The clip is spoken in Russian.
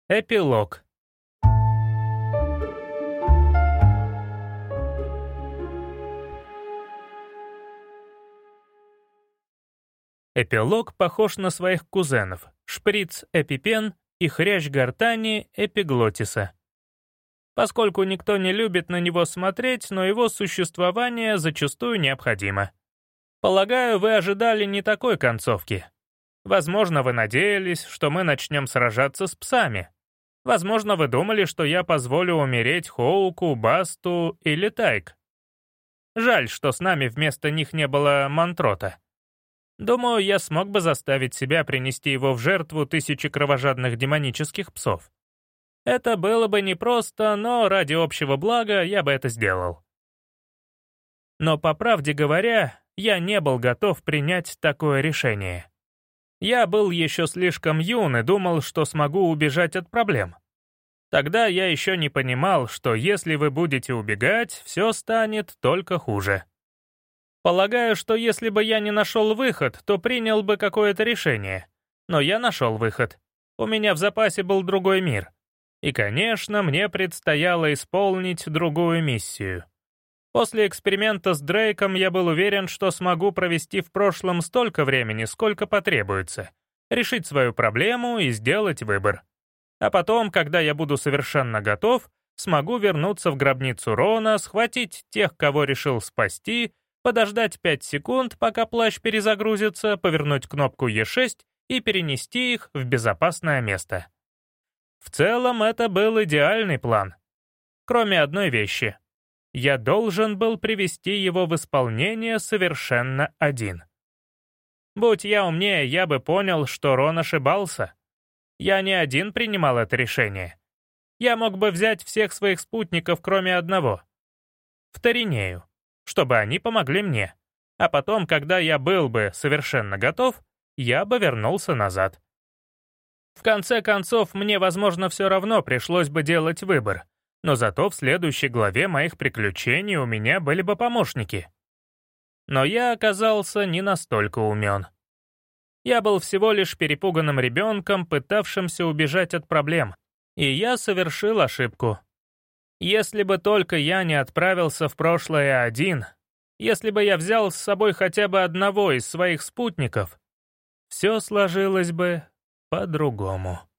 Эпилог. Эпилог похож на своих кузенов — шприц-эпипен и хрящ гортани эпиглотиса. Поскольку никто не любит на него смотреть, но его существование зачастую необходимо. Полагаю, вы ожидали не такой концовки. Возможно, вы надеялись, что мы начнем сражаться с псами. Возможно, вы думали, что я позволю умереть Хоуку, Басту или Тайк. Жаль, что с нами вместо них не было Мантрота. Думаю, я смог бы заставить себя принести его в жертву 1000 кровожадных демонических псов. Это было бы непросто, но ради общего блага я бы это сделал. Но, по правде говоря, я не был готов принять такое решение. Я был еще слишком юн и думал, что смогу убежать от проблем. Тогда я еще не понимал, что если вы будете убегать, все станет только хуже. Полагаю, что если бы я не нашел выход, то принял бы какое-то решение. Но я нашел выход. У меня в запасе был другой мир. И, конечно, мне предстояло исполнить другую миссию. После эксперимента с Дрейком я был уверен, что смогу провести в прошлом столько времени, сколько потребуется, решить свою проблему и сделать выбор. А потом, когда я буду совершенно готов, смогу вернуться в гробницу Рона, схватить тех, кого решил спасти, подождать 5 секунд, пока плащ перезагрузится, повернуть кнопку Е6 и перенести их в безопасное место. В целом, это был идеальный план. Кроме одной вещи. Я должен был привести его в исполнение совершенно один. Будь я умнее, я бы понял, что Рон ошибался. Я не один принимал это решение. Я мог бы взять всех своих спутников, кроме одного. В Торинею, чтобы они помогли мне. А потом, когда я был бы совершенно готов, я бы вернулся назад. В конце концов, мне, возможно, все равно пришлось бы делать выбор. Но зато в следующей главе моих приключений у меня были бы помощники. Но я оказался не настолько умен. Я был всего лишь перепуганным ребенком, пытавшимся убежать от проблем. И я совершил ошибку. Если бы только я не отправился в прошлое один, если бы я взял с собой хотя бы одного из своих спутников, все сложилось бы по-другому.